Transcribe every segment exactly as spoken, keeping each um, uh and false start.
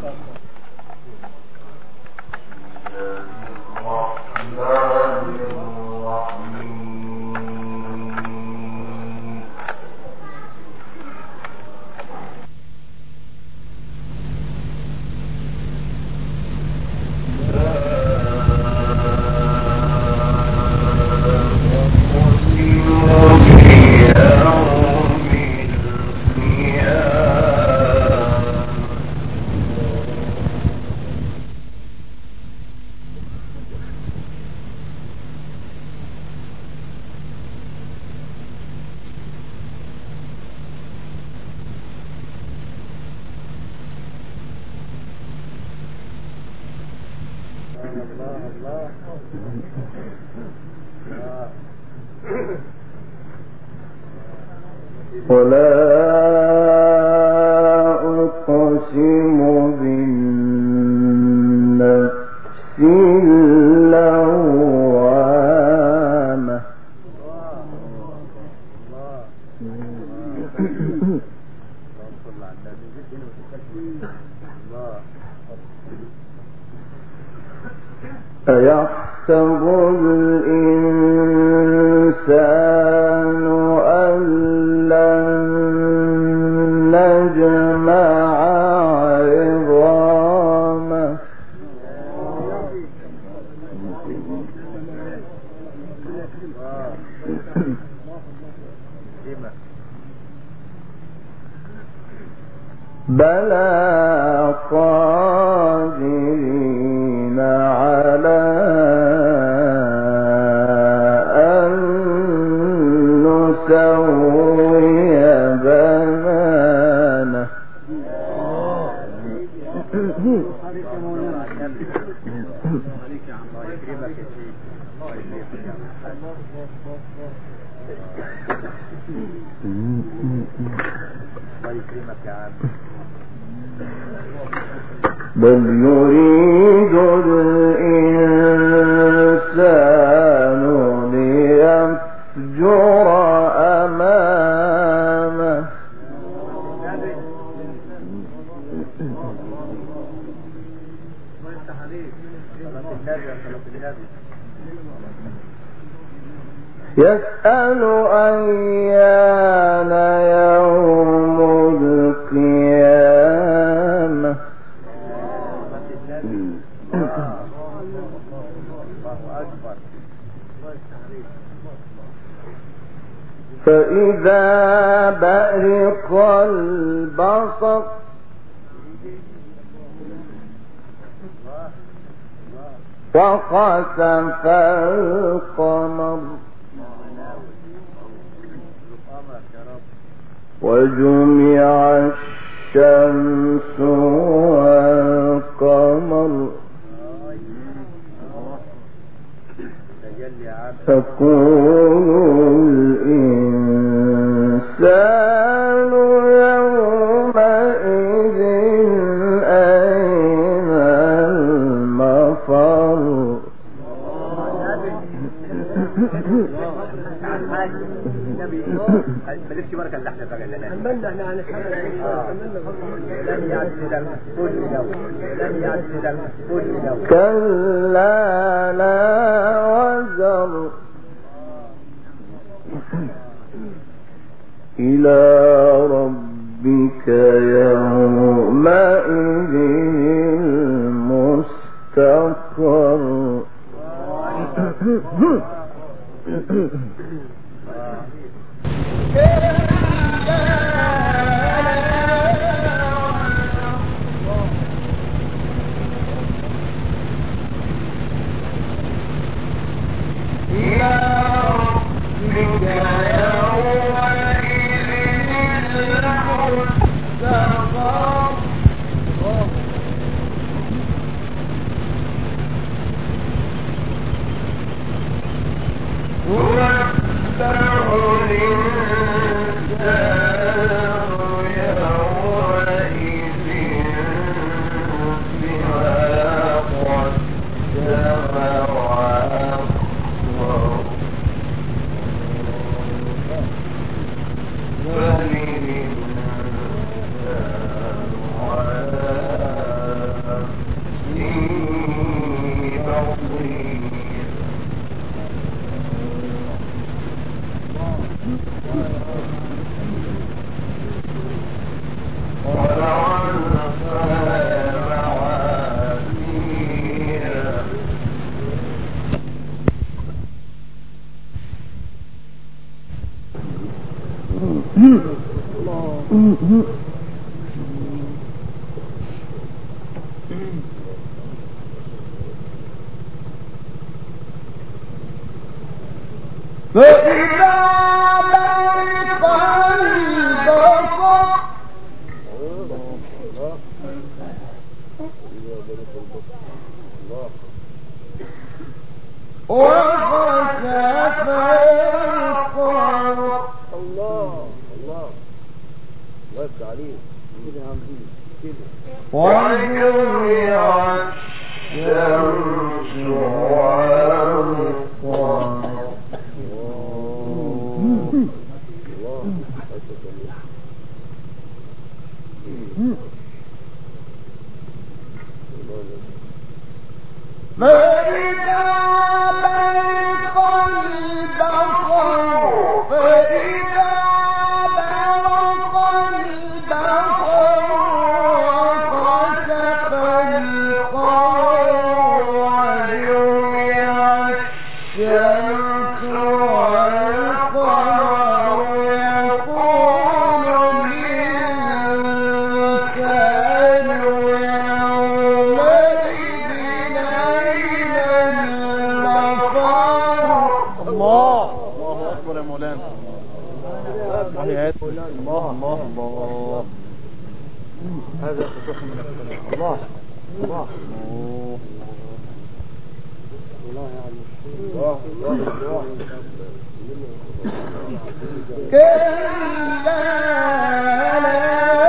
ولا أقسم بالنفس اللوامة أيحسب الإنسان أن لن نجمع عظامه بلى قادرين على أن نسوي بنانه بل يريد الإنسان ليفجر أمامه يسأل أيان يوم القيامة فإذا برق البصر وخسف القمر وجمع الشمس والقمر تقول الإنسان يومئذ أين المفر مالكش بركة اللي احنا فقدنا نتمنى احنا لن يعجز كل يوم لن يعجز كل يوم كلا لا وزر إلى ربك يومئذ المستقر What? فإذا برق البصر وخسف القمر الله الله وقف عليه وجمع الشمس والقمر فإذا برق البصر فإذا برق البصر وخسف القمر وجمع الشمس والقمر يقول الإنسان يومئذ أين المفر. الله الله أكبر يا مولانا. الله الله الله. هذا فتوح من السماء. الله الله الله يا علي. الله الله الله. كلا لا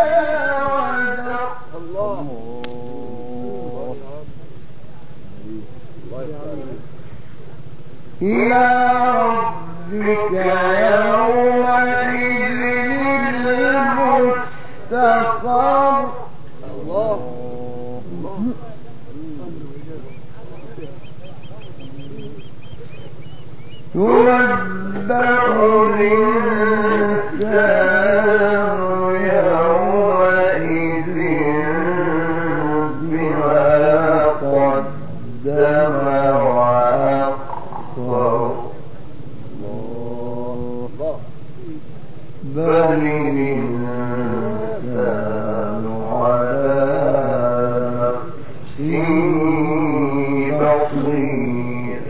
الله إلى ربك يومئذ المستقر. الله ينبأ الإنسان يومئذ بما قدم وأخر. بل الإنسان على نفسه بصير.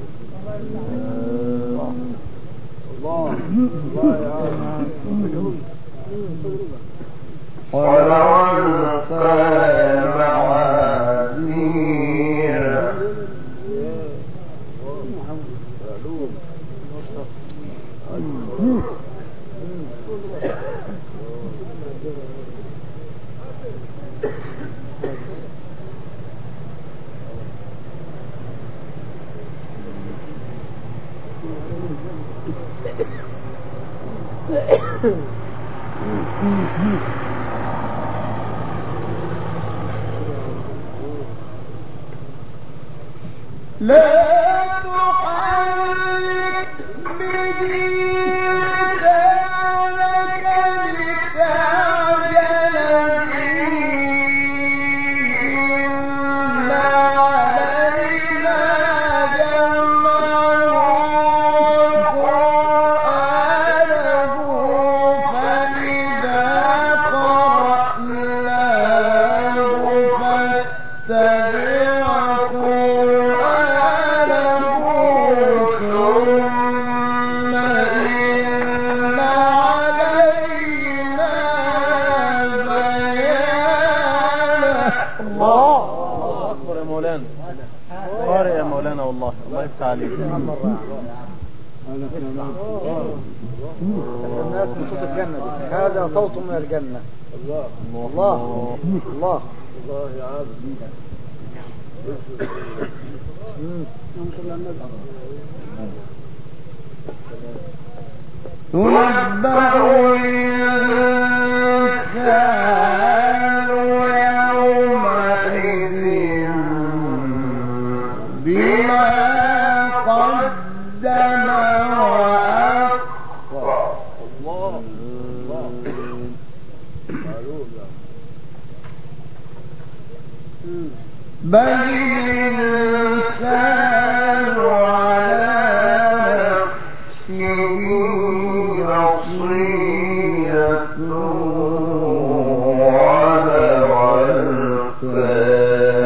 ولو ألقى معاذيره لا تحرك به لسانك لتعجل به إن علينا جمعه وقرآنه فإذا قرأناه فاتبع قرآنه ثم إن علينا بيانه. الله أكبر يا مولانا. قارئ يا مولانا والله. الله يفتح عليك. الناس من صوت الجنة. هذا صوت من الجنة. الله الله الله الله يا عبد. تنبأ الإنسان يومئذ بما قدم وأخر. الله الله بل الإنسان على نفسه بصيرة ولو ألقى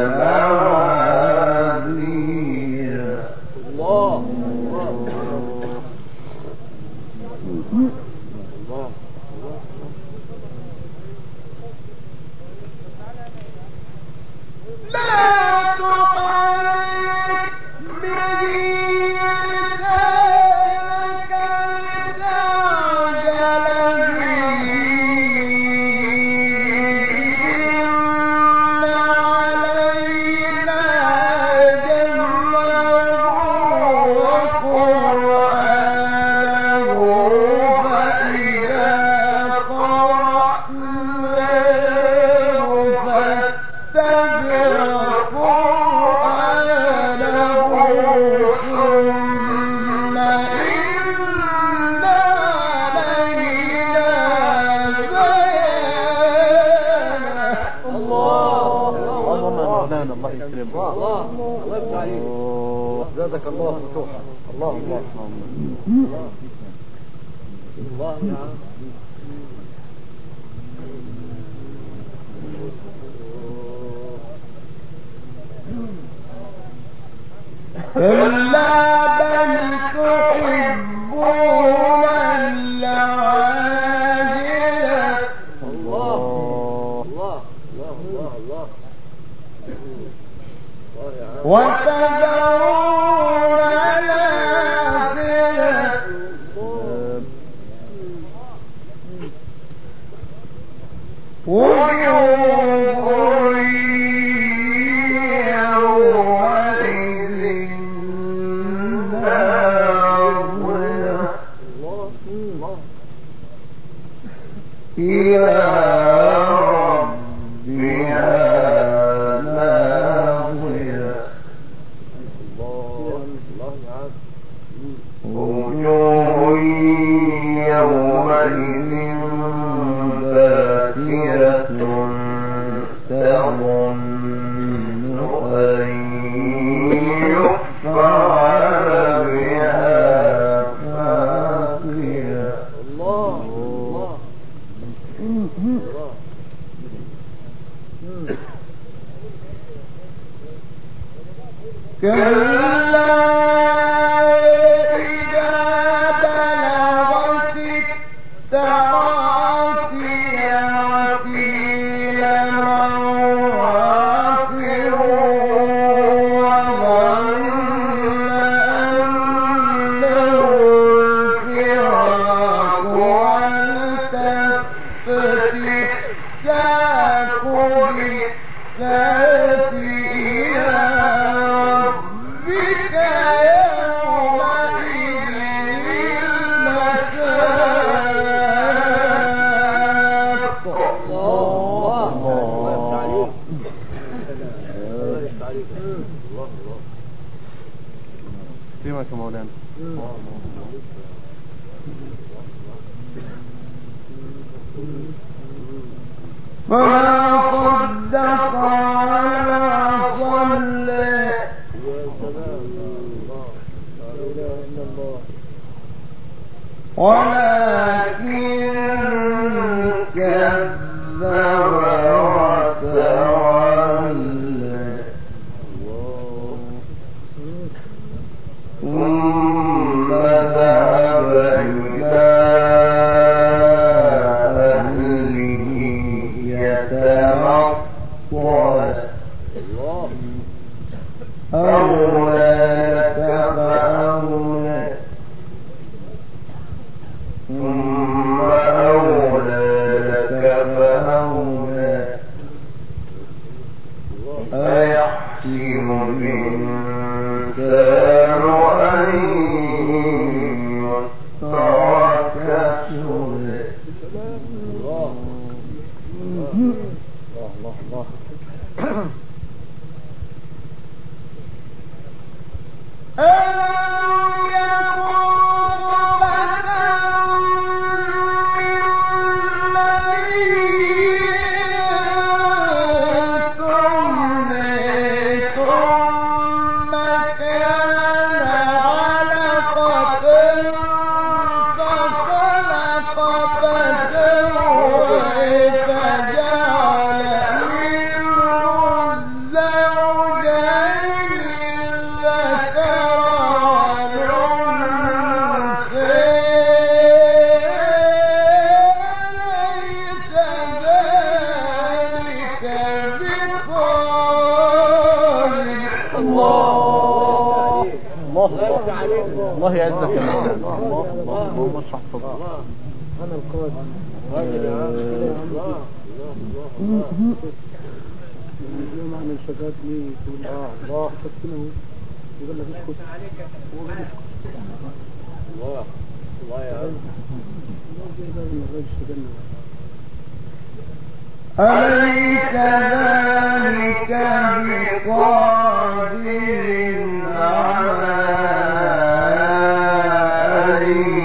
زادك الله فتوحا. الله الله الله يا عم. كلا بل تحبون العاجلة. الله الله الله الله الله وتذرون الآخرة وجوه يومئذ ناظرة إلى ربها ناظرة وجوه يومئذ باسرة تظن أن يفعل بها فاقرة. الله الله كلا إذا بلغت التراقي وقيل من راق وظن أنه الفراق والتفت الساق بالساق إلى ربك يومئذ المساق. الله الله فيما كمولانا فما صدق ولا صلى ولكن كذب وتولى ثم ذهب إلى أهله يتمطى. أولى لك فأولى ثم أولى لك فأولى أيحسب الإنسان أن يترك سدى. الله الله الله أَلَمْ يَكُنْ الله يعزك يا مولانا. الله اللهم اشرح صدرك. أنا القادم. اليوم عن الشكات ليه تقول اه الله تسكنه يقول لك اسكت الله الله يا عم أليس ذلك بقادر على أن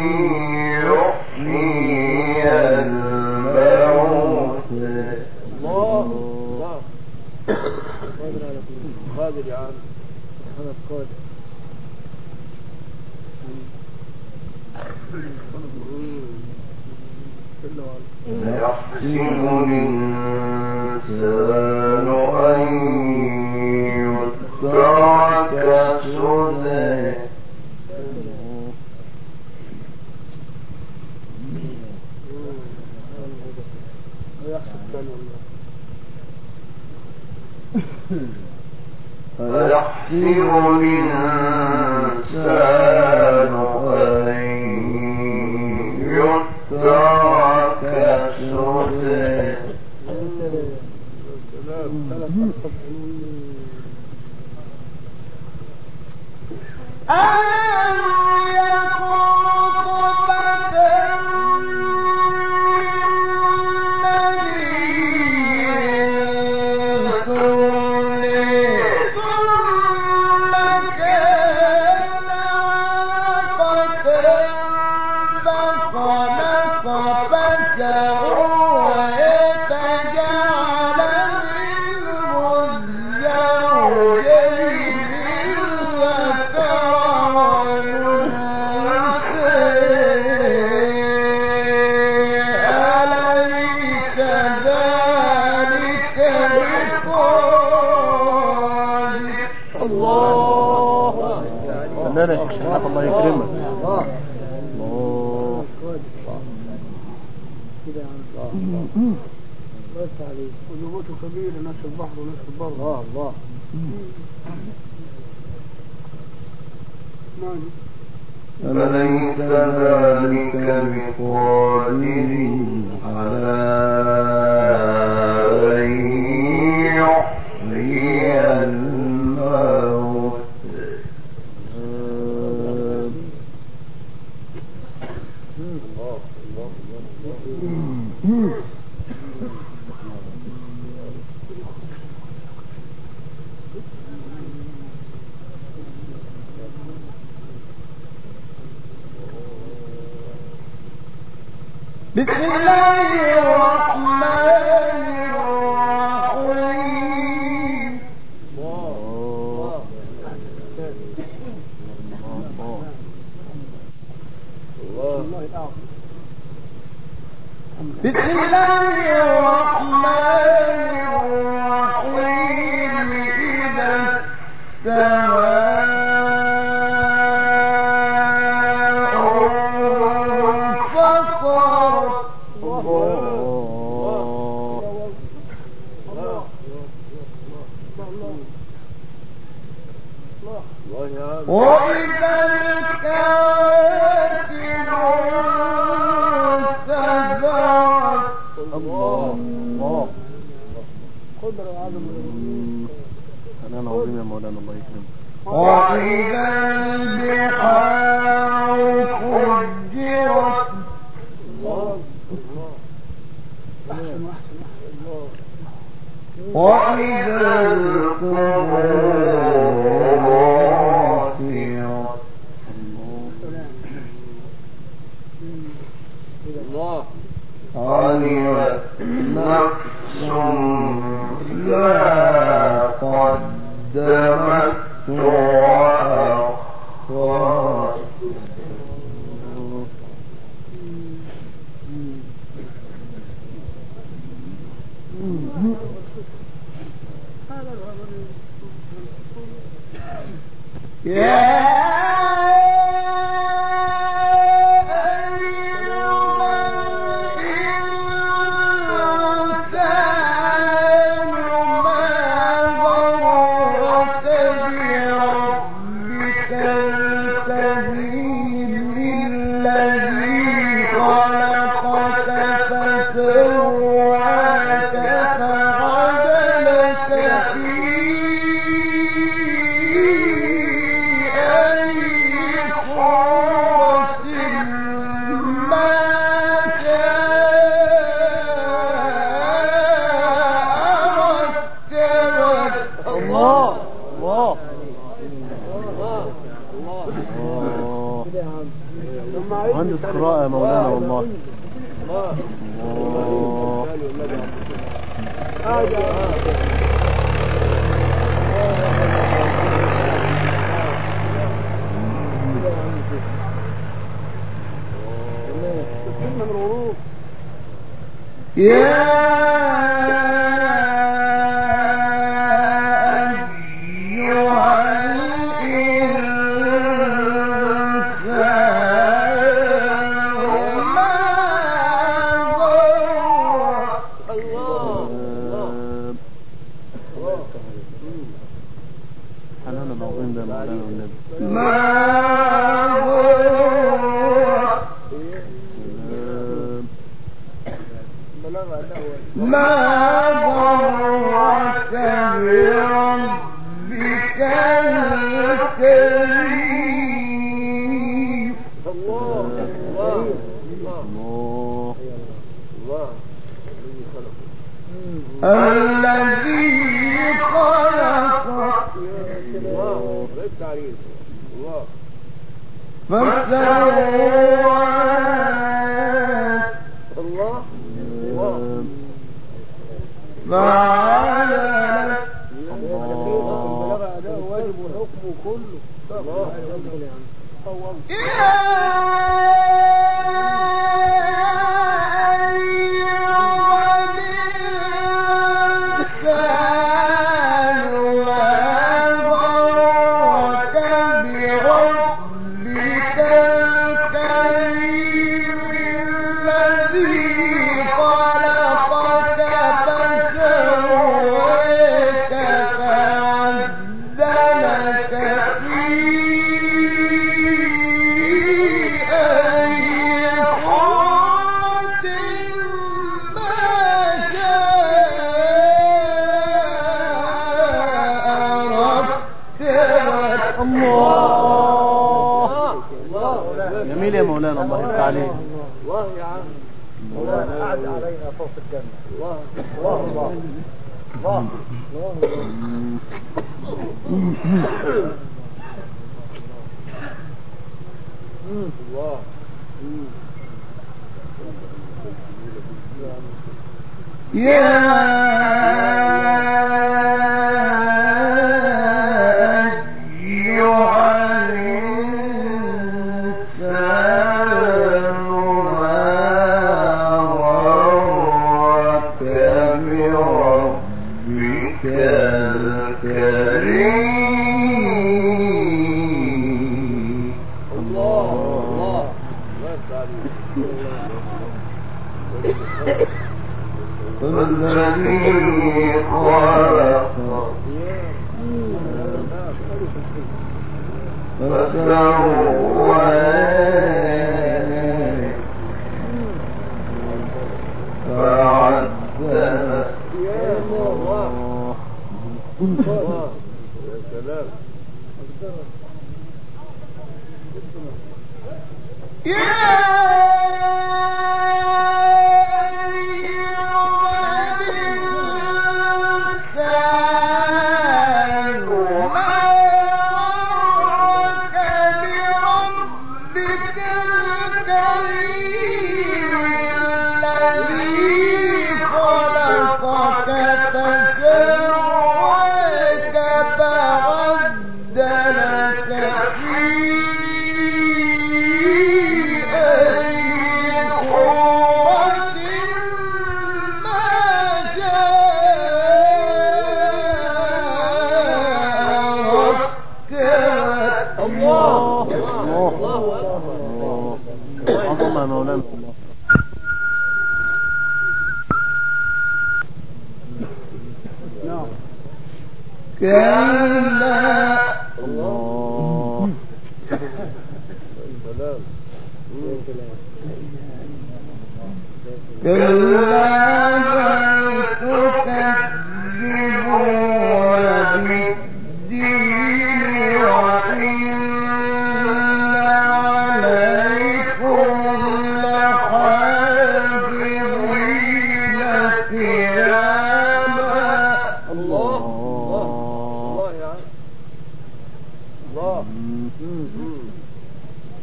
يحيي الموتى الله الله قادر يا عم أنا القادر يحسب الإنسان أن يترك سدى فيحسب الإنسان أن يترك سدى الله يكرمك. الله الله كده يا عم الله بس عليك ونموته كبير ناس البحر وناس البر الله الله فليس ذلك بقادر على أن يحيي الموتى بسم الله الرحمن الرحيم بسم الله الرحمن الرحيم إذا وإذا الكواكب انتثرت الله الله قدر عظم حنان عظيم يا مولانا الله يكرمك. وإذا البحار فجرت الله أحسن أحسن الله وإذا القبور الله علمت نفس ما قدمت وأخرت يا كيف قراءة يا مولانا والله. الله من الغروب. يا جميل يا مولانا، الله يفتح عليك. الله يا عم مولانا قعد علينا فوق الجنة. الله الله الله الله الله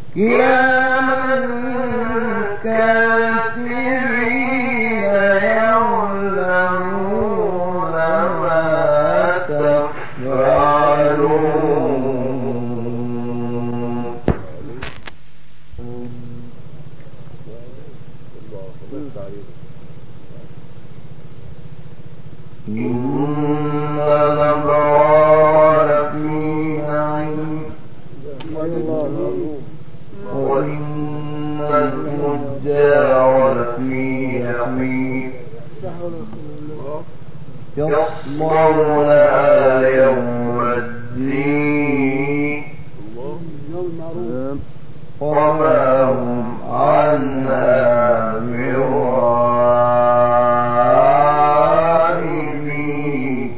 كراما كاتبين يعلمون ما تفعلون. إن الأبرار في نعيم وإن الفجار في جحيم يصلونها يوم الدين وما هم عنها بغائبين.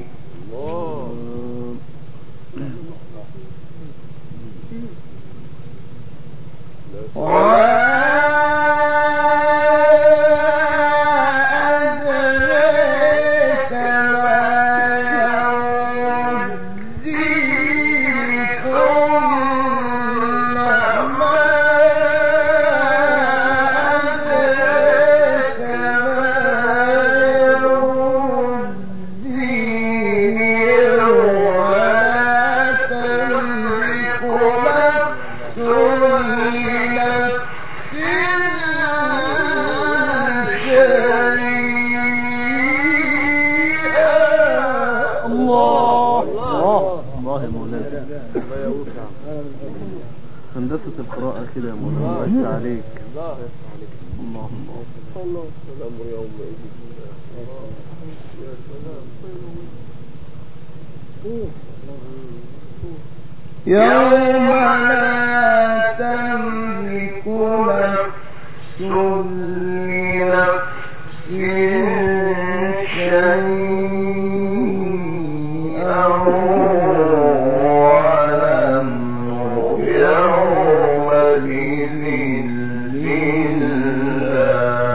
هندسة القراءة كده يا مولانا، الله عليك. الله الله الله الأمر يومئذ. يوم لا تملك نفس لنفس شيئا والأمر يومئذ لله.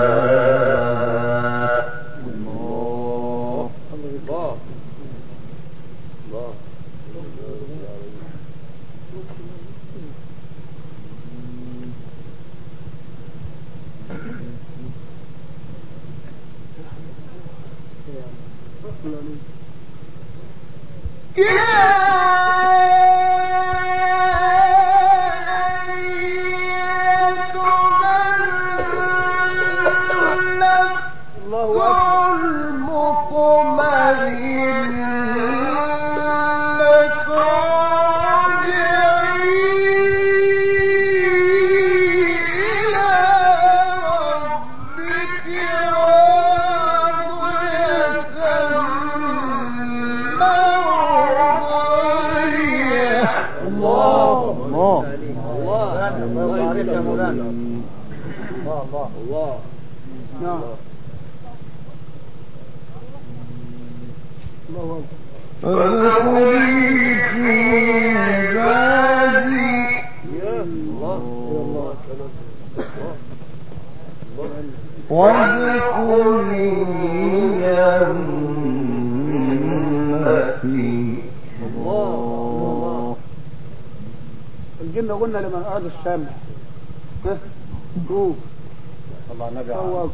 الله الله الله. الجنة قلنا لمن أراد السامع شوف الله نبي عوض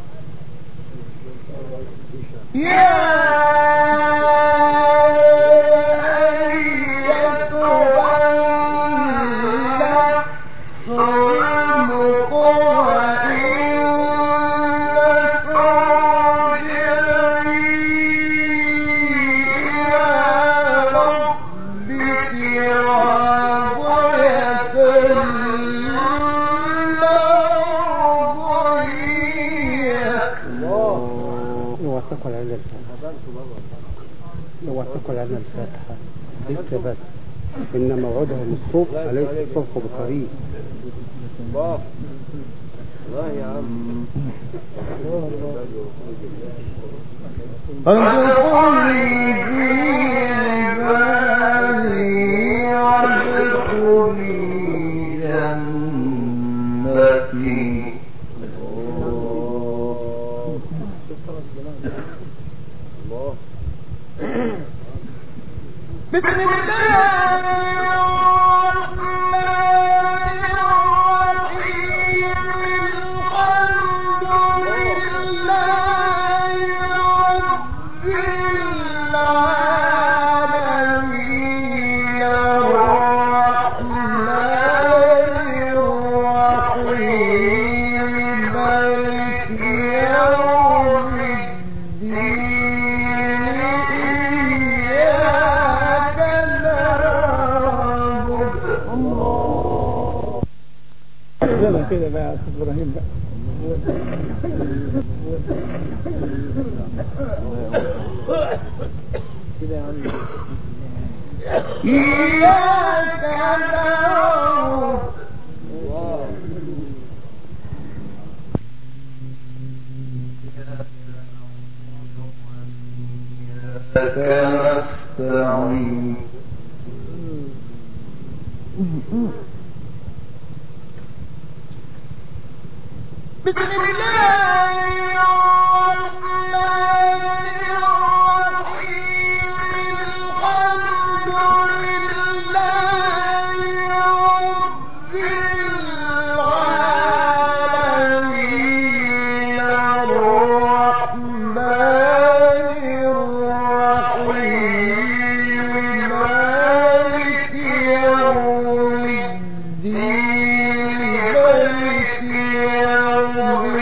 الفاتحة لسه بس إن موعدهم الصبح أليس الصبح بقريب. الله الله يا عم. بسم الله الرحمن الرحيم. تعالى كده بقى يا أستاذ إبراهيم بقى. كده يا عم. إياك نعبد وإياك نستعين. بسم الله الرحمن الرحيم. الحمد لله رب العالمين الرحمن الرحيم مالك يوم الدين مالك يوم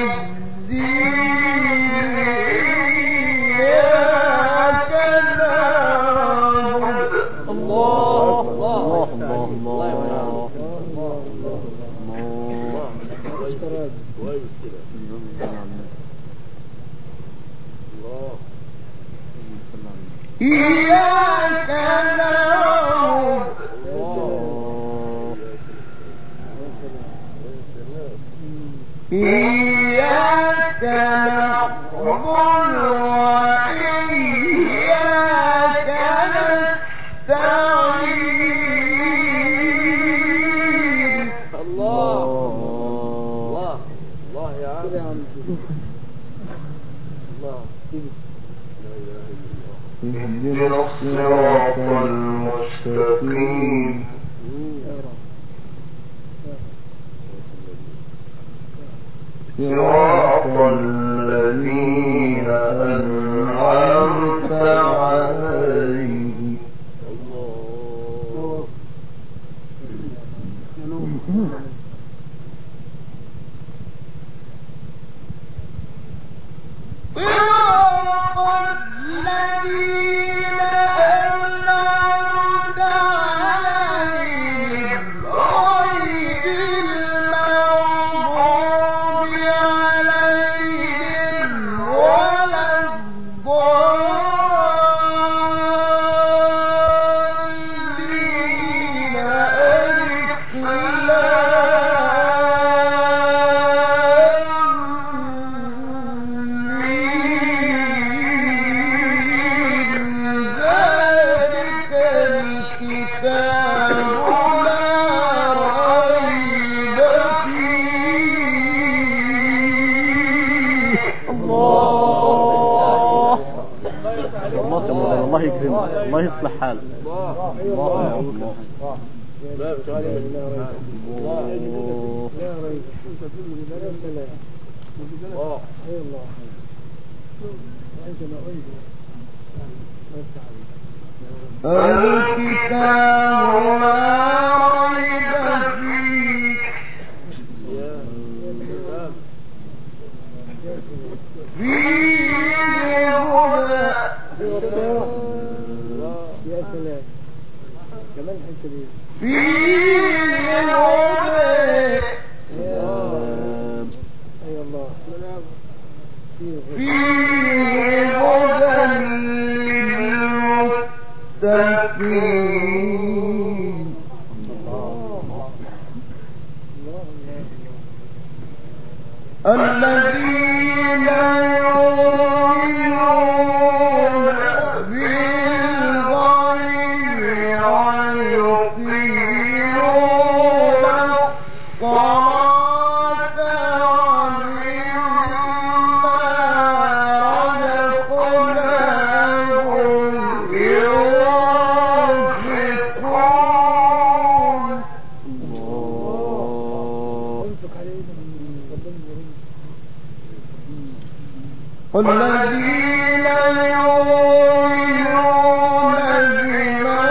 إياك نعبد إياك نعبد وإياك نستعين. الله الله الله يا عم الله. اهدنا الصراط المستقيم. صراط الذين أنعمت عليهم. الله صراط الذين أنعمت عليهم غير المغضوب عليهم ولا الضالين. ألف الله يكرمك، الله يصلح حالك. الله الله الله لا سؤال من الله الله لا ريب انت تقول لي لا لا الله اي الله وانت ما قلت الكتاب لا ريب فيه يا كتاب فيه هدى. يا سلام كمان حته دي فيه هدى. يا اي الله فيه فيه هدى للمتقين. الذين يؤمنون بالغيب ويقيمون الصلاة ومما رزقناهم ينفقون. انفق علينا والذين يؤمنون بما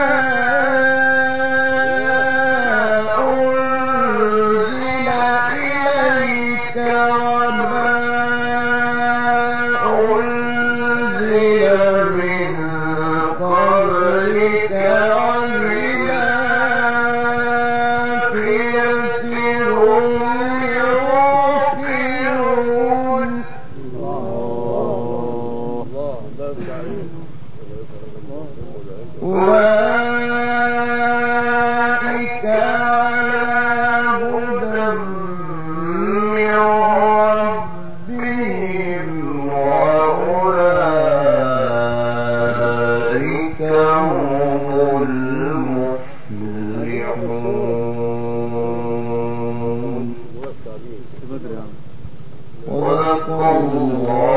أنزل إليك وما أنزل من قبلك وبالآخرة هم أولئك على هدى من ربهم وأولئك هم المفلحون. صدق الله